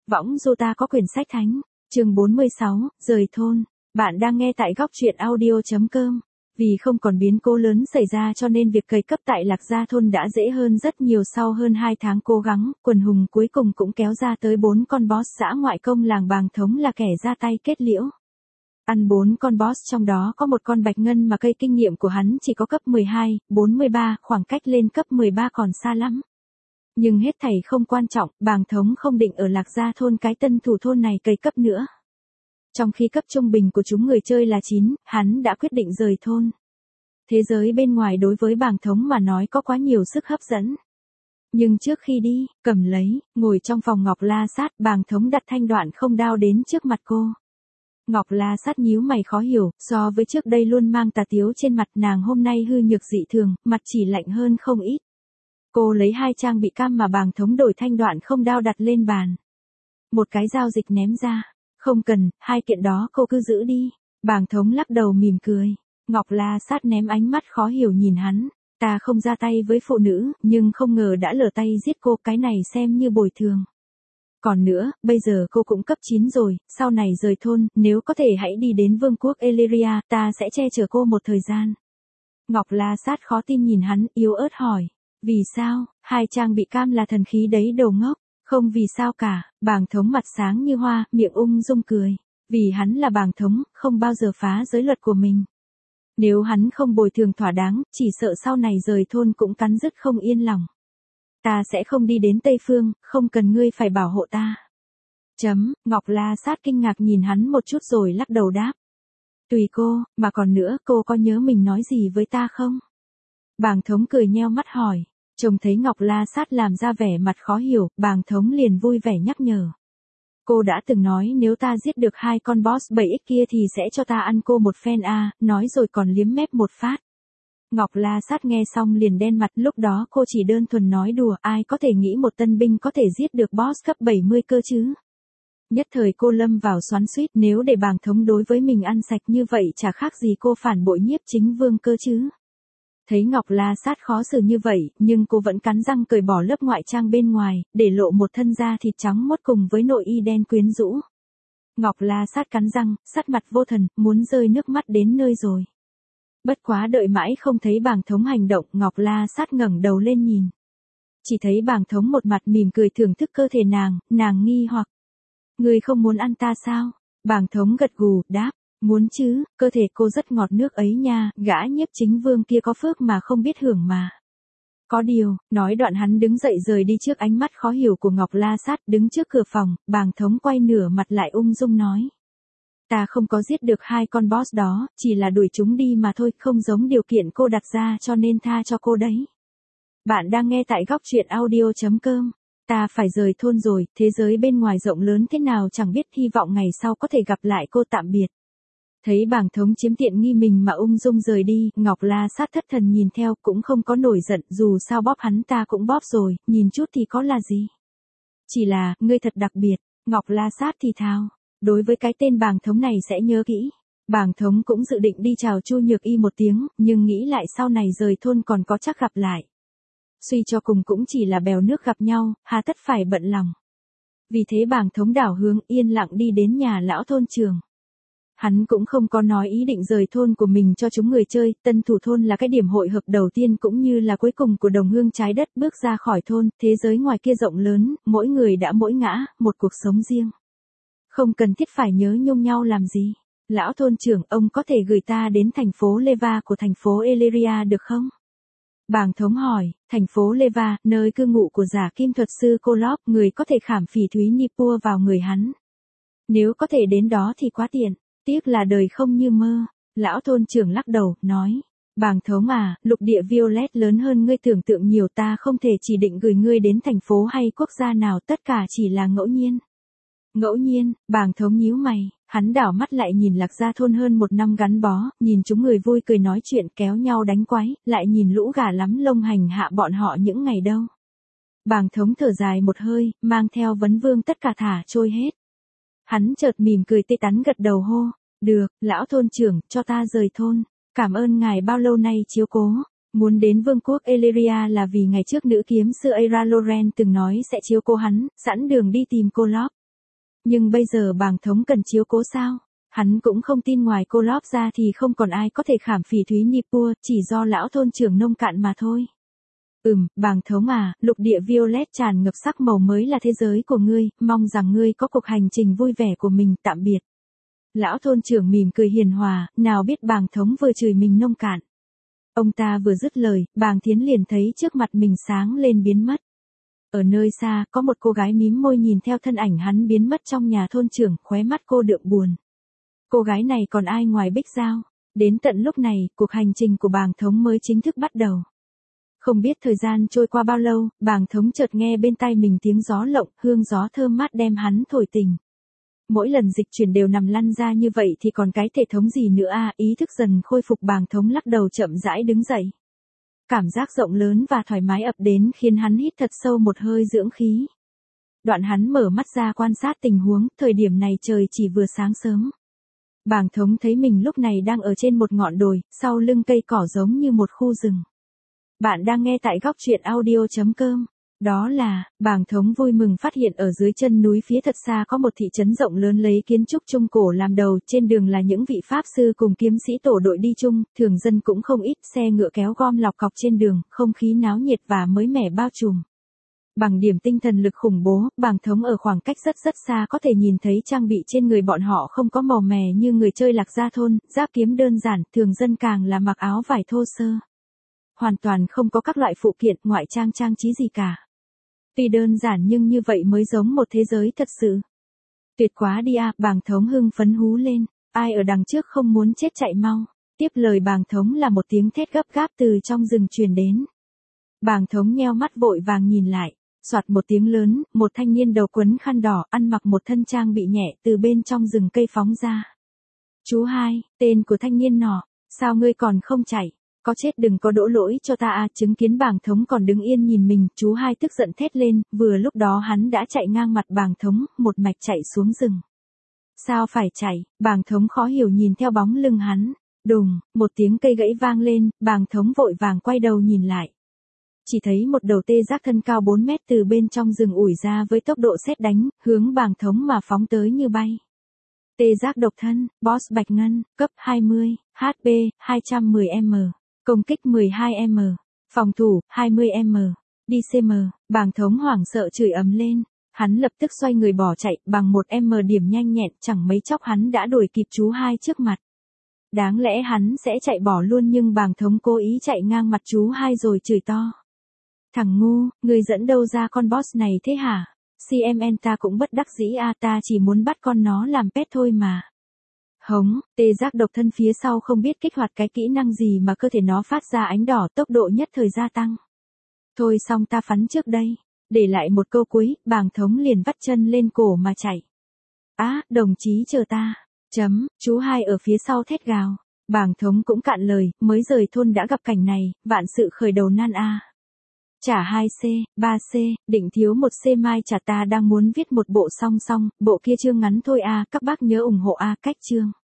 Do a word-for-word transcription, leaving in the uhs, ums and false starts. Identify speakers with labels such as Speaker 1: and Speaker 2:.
Speaker 1: Võng du ta có quyển sách thánh. Chương bốn mươi sáu, rời thôn. Bạn đang nghe tại góc truyện audio.com. Vì không còn biến cố lớn xảy ra cho nên việc cày cấp tại Lạc Gia thôn đã dễ hơn rất nhiều. Sau hơn hai tháng cố gắng, quần hùng cuối cùng cũng kéo ra tới bốn con boss. Xã ngoại công làng Bàng Thống là kẻ ra tay kết liễu. Ăn bốn con boss trong đó có một con Bạch Ngân mà cây kinh nghiệm của hắn chỉ có cấp mười hai, bốn mươi ba, khoảng cách lên cấp mười ba còn xa lắm. Nhưng hết thảy không quan trọng, Bàng Thống không định ở Lạc Gia thôn cái tân thủ thôn này cày cấp nữa. Trong khi cấp trung bình của chúng người chơi là chín, hắn đã quyết định rời thôn. Thế giới bên ngoài đối với Bàng Thống mà nói có quá nhiều sức hấp dẫn. Nhưng trước khi đi, cầm lấy, ngồi trong phòng Ngọc La Sát, Bàng Thống đặt thanh đoạn không đao đến trước mặt cô. Ngọc La Sát nhíu mày khó hiểu, so với trước đây luôn mang tà tiếu trên mặt, nàng hôm nay hư nhược dị thường, mặt chỉ lạnh hơn không ít. Cô lấy hai trang bị cam mà Bàng Thống đổi thanh đoạn không đao đặt lên bàn. Một cái giao dịch ném ra. Không cần, hai kiện đó cô cứ giữ đi. Bàng Thống lắc đầu mỉm cười. Ngọc La Sát ném ánh mắt khó hiểu nhìn hắn. Ta không ra tay với phụ nữ, nhưng không ngờ đã lỡ tay giết cô, cái này xem như bồi thường. Còn nữa, bây giờ cô cũng cấp chín rồi, sau này rời thôn, nếu có thể hãy đi đến vương quốc Illyria, ta sẽ che chở cô một thời gian. Ngọc La Sát khó tin nhìn hắn, yếu ớt hỏi. Vì sao, hai trang bị cam là thần khí đấy đồ ngốc. Không vì sao cả, Bàng Thống mặt sáng như hoa, miệng ung dung cười. Vì hắn là Bàng Thống, không bao giờ phá giới luật của mình. Nếu hắn không bồi thường thỏa đáng, chỉ sợ sau này rời thôn cũng cắn rứt không yên lòng. Ta sẽ không đi đến Tây Phương, không cần ngươi phải bảo hộ ta. Chấm, Ngọc La Sát kinh ngạc nhìn hắn một chút rồi lắc đầu đáp. Tùy cô, mà còn nữa, cô có nhớ mình nói gì với ta không? Bàng Thống cười nheo mắt hỏi. Trông thấy Ngọc La Sát làm ra vẻ mặt khó hiểu, Bàng Thống liền vui vẻ nhắc nhở. Cô đã từng nói nếu ta giết được hai con boss bảy x kia thì sẽ cho ta ăn cô một phen a, à, nói rồi còn liếm mép một phát. Ngọc La Sát nghe xong liền đen mặt, lúc đó cô chỉ đơn thuần nói đùa, ai có thể nghĩ một tân binh có thể giết được boss cấp bảy mươi cơ chứ. Nhất thời cô lâm vào xoắn xuýt, nếu để Bàng Thống đối với mình ăn sạch như vậy chả khác gì cô phản bội Nhiếp Chính Vương cơ chứ. Thấy Ngọc La Sát khó xử như vậy, nhưng cô vẫn cắn răng cởi bỏ lớp ngoại trang bên ngoài, để lộ một thân da thịt trắng muốt cùng với nội y đen quyến rũ. Ngọc La Sát cắn răng, sắt mặt vô thần, muốn rơi nước mắt đến nơi rồi. Bất quá đợi mãi không thấy Bàng Thống hành động, Ngọc La Sát ngẩng đầu lên nhìn. Chỉ thấy Bàng Thống một mặt mỉm cười thưởng thức cơ thể nàng, nàng nghi hoặc. Người không muốn ăn ta sao? Bàng Thống gật gù, đáp. Muốn chứ, cơ thể cô rất ngọt nước ấy nha, gã Nhiếp Chính Vương kia có phước mà không biết hưởng mà. Có điều, nói đoạn hắn đứng dậy rời đi trước ánh mắt khó hiểu của Ngọc La Sát, đứng trước cửa phòng, Bàng Thống quay nửa mặt lại ung dung nói. Ta không có giết được hai con boss đó, chỉ là đuổi chúng đi mà thôi, không giống điều kiện cô đặt ra cho nên tha cho cô đấy. Bạn đang nghe tại góc truyện audio.com. Ta phải rời thôn rồi, thế giới bên ngoài rộng lớn thế nào chẳng biết, hy vọng ngày sau có thể gặp lại cô, tạm biệt. Thấy Bàng Thống chiếm tiện nghi mình mà ung dung rời đi, Ngọc La Sát thất thần nhìn theo, cũng không có nổi giận, dù sao bóp hắn ta cũng bóp rồi, nhìn chút thì có là gì. Chỉ là, ngươi thật đặc biệt, Ngọc La Sát thì thào, đối với cái tên Bàng Thống này sẽ nhớ kỹ. Bàng Thống cũng dự định đi chào Chu Nhược Y một tiếng, nhưng nghĩ lại sau này rời thôn còn có chắc gặp lại. Suy cho cùng cũng chỉ là bèo nước gặp nhau, hà tất phải bận lòng. Vì thế Bàng Thống đảo hướng yên lặng đi đến nhà lão thôn trưởng. Hắn cũng không có nói ý định rời thôn của mình cho chúng người chơi, tân thủ thôn là cái điểm hội hợp đầu tiên cũng như là cuối cùng của đồng hương trái đất, bước ra khỏi thôn, thế giới ngoài kia rộng lớn, mỗi người đã mỗi ngã, một cuộc sống riêng. Không cần thiết phải nhớ nhung nhau làm gì. Lão thôn trưởng, ông có thể gửi ta đến thành phố Leva của thành phố Illyria được không? Bàng Thống hỏi, thành phố Leva, nơi cư ngụ của giả kim thuật sư Kolob, người có thể khảm phỉ thúy Nippur vào người hắn. Nếu có thể đến đó thì quá tiện. Tiếc là đời không như mơ. Lão thôn trưởng lắc đầu, nói. Bàng Thống à, lục địa Violet lớn hơn ngươi tưởng tượng nhiều, ta không thể chỉ định gửi ngươi đến thành phố hay quốc gia nào, tất cả chỉ là ngẫu nhiên. Ngẫu nhiên, Bàng Thống nhíu mày, hắn đảo mắt lại nhìn Lạc Gia thôn hơn một năm gắn bó, nhìn chúng người vui cười nói chuyện kéo nhau đánh quái, lại nhìn lũ gà lắm lông hành hạ bọn họ những ngày đâu. Bàng Thống thở dài một hơi, mang theo vấn vương tất cả thả trôi hết. Hắn chợt mỉm cười tê tắn gật đầu hô, được, lão thôn trưởng, cho ta rời thôn, cảm ơn ngài bao lâu nay chiếu cố. Muốn đến vương quốc Illyria là vì ngày trước nữ kiếm sư Aira Loren từng nói sẽ chiếu cố hắn, sẵn đường đi tìm cô Lop. Nhưng bây giờ bàng thống cần chiếu cố sao? Hắn cũng không tin ngoài cô Lóp ra thì không còn ai có thể khảm phỉ Thúy Nipur, chỉ do lão thôn trưởng nông cạn mà thôi. Ừm, bàng thống à, lục địa violet tràn ngập sắc màu mới là thế giới của ngươi, mong rằng ngươi có cuộc hành trình vui vẻ của mình, tạm biệt. Lão thôn trưởng mỉm cười hiền hòa, nào biết bàng thống vừa chửi mình nông cạn. Ông ta vừa dứt lời, bàng thiến liền thấy trước mặt mình sáng lên biến mất. Ở nơi xa, có một cô gái mím môi nhìn theo thân ảnh hắn biến mất trong nhà thôn trưởng, khóe mắt cô đượm buồn. Cô gái này còn ai ngoài Bích Giao? Đến tận lúc này, cuộc hành trình của bàng thống mới chính thức bắt đầu. Không biết thời gian trôi qua bao lâu, bàng thống chợt nghe bên tai mình tiếng gió lộng, hương gió thơm mát đem hắn thổi tỉnh. Mỗi lần dịch chuyển đều nằm lăn ra như vậy thì còn cái thể thống gì nữa à, ý thức dần khôi phục bàng thống lắc đầu chậm rãi đứng dậy. Cảm giác rộng lớn và thoải mái ập đến khiến hắn hít thật sâu một hơi dưỡng khí. Đoạn hắn mở mắt ra quan sát tình huống, thời điểm này trời chỉ vừa sáng sớm. Bàng thống thấy mình lúc này đang ở trên một ngọn đồi, sau lưng cây cỏ giống như một khu rừng. Bạn đang nghe tại góc truyện audio chấm com. Đó là, bàng thống vui mừng phát hiện ở dưới chân núi phía thật xa có một thị trấn rộng lớn lấy kiến trúc Trung Cổ làm đầu, trên đường là những vị pháp sư cùng kiếm sĩ tổ đội đi chung, thường dân cũng không ít, xe ngựa kéo gom lọc cọc trên đường, không khí náo nhiệt và mới mẻ bao trùm. Bằng điểm tinh thần lực khủng bố, bàng thống ở khoảng cách rất rất xa có thể nhìn thấy trang bị trên người bọn họ không có màu mè như người chơi Lạc Gia thôn, giáp kiếm đơn giản, thường dân càng là mặc áo vải thô sơ. Hoàn toàn không có các loại phụ kiện, ngoại trang trang trí gì cả. Tuy đơn giản nhưng như vậy mới giống một thế giới thật sự. Tuyệt quá đi à, bàng thống hưng phấn hú lên, ai ở đằng trước không muốn chết chạy mau. Tiếp lời bàng thống là một tiếng thét gấp gáp từ trong rừng truyền đến. Bàng thống nheo mắt vội vàng nhìn lại, soạt một tiếng lớn, một thanh niên đầu quấn khăn đỏ, ăn mặc một thân trang bị nhẹ từ bên trong rừng cây phóng ra. Chú hai, tên của thanh niên nọ, sao ngươi còn không chạy? Có chết đừng có đổ lỗi cho ta à, chứng kiến bàng thống còn đứng yên nhìn mình, chú hai tức giận thét lên, vừa lúc đó hắn đã chạy ngang mặt bàng thống, một mạch chạy xuống rừng. Sao phải chạy, bàng thống khó hiểu nhìn theo bóng lưng hắn, đùng, một tiếng cây gãy vang lên, bàng thống vội vàng quay đầu nhìn lại. Chỉ thấy một đầu tê giác thân cao bốn mét từ bên trong rừng ủi ra với tốc độ sét đánh, hướng bàng thống mà phóng tới như bay. Tê giác độc thân, boss bạch ngân, cấp hai mươi, hát pê, hai trăm mười m. Công kích mười hai m, phòng thủ hai mươi m, đi xê em, bàng thống hoảng sợ chửi ầm lên, hắn lập tức xoay người bỏ chạy, bằng một m điểm nhanh nhẹn, chẳng mấy chốc hắn đã đuổi kịp chú hai trước mặt. Đáng lẽ hắn sẽ chạy bỏ luôn nhưng bàng thống cố ý chạy ngang mặt chú hai rồi chửi to. Thằng ngu, người dẫn đâu ra con boss này thế hả? xê em en ta cũng bất đắc dĩ à, ta chỉ muốn bắt con nó làm pet thôi mà. Hống, tê giác độc thân phía sau không biết kích hoạt cái kỹ năng gì mà cơ thể nó phát ra ánh đỏ, tốc độ nhất thời gia tăng. Thôi xong ta phắn trước đây, để lại một câu cuối, bàng thống liền vắt chân lên cổ mà chạy. Á, à, đồng chí chờ ta, chấm, chú hai ở phía sau thét gào, bàng thống cũng cạn lời, mới rời thôn đã gặp cảnh này, vạn sự khởi đầu nan a. À. Trả hai C, ba C, định thiếu một C mai trả ta đang muốn viết một bộ song song, bộ kia chương ngắn thôi a, à, các bác nhớ ủng hộ a, à, cách chương.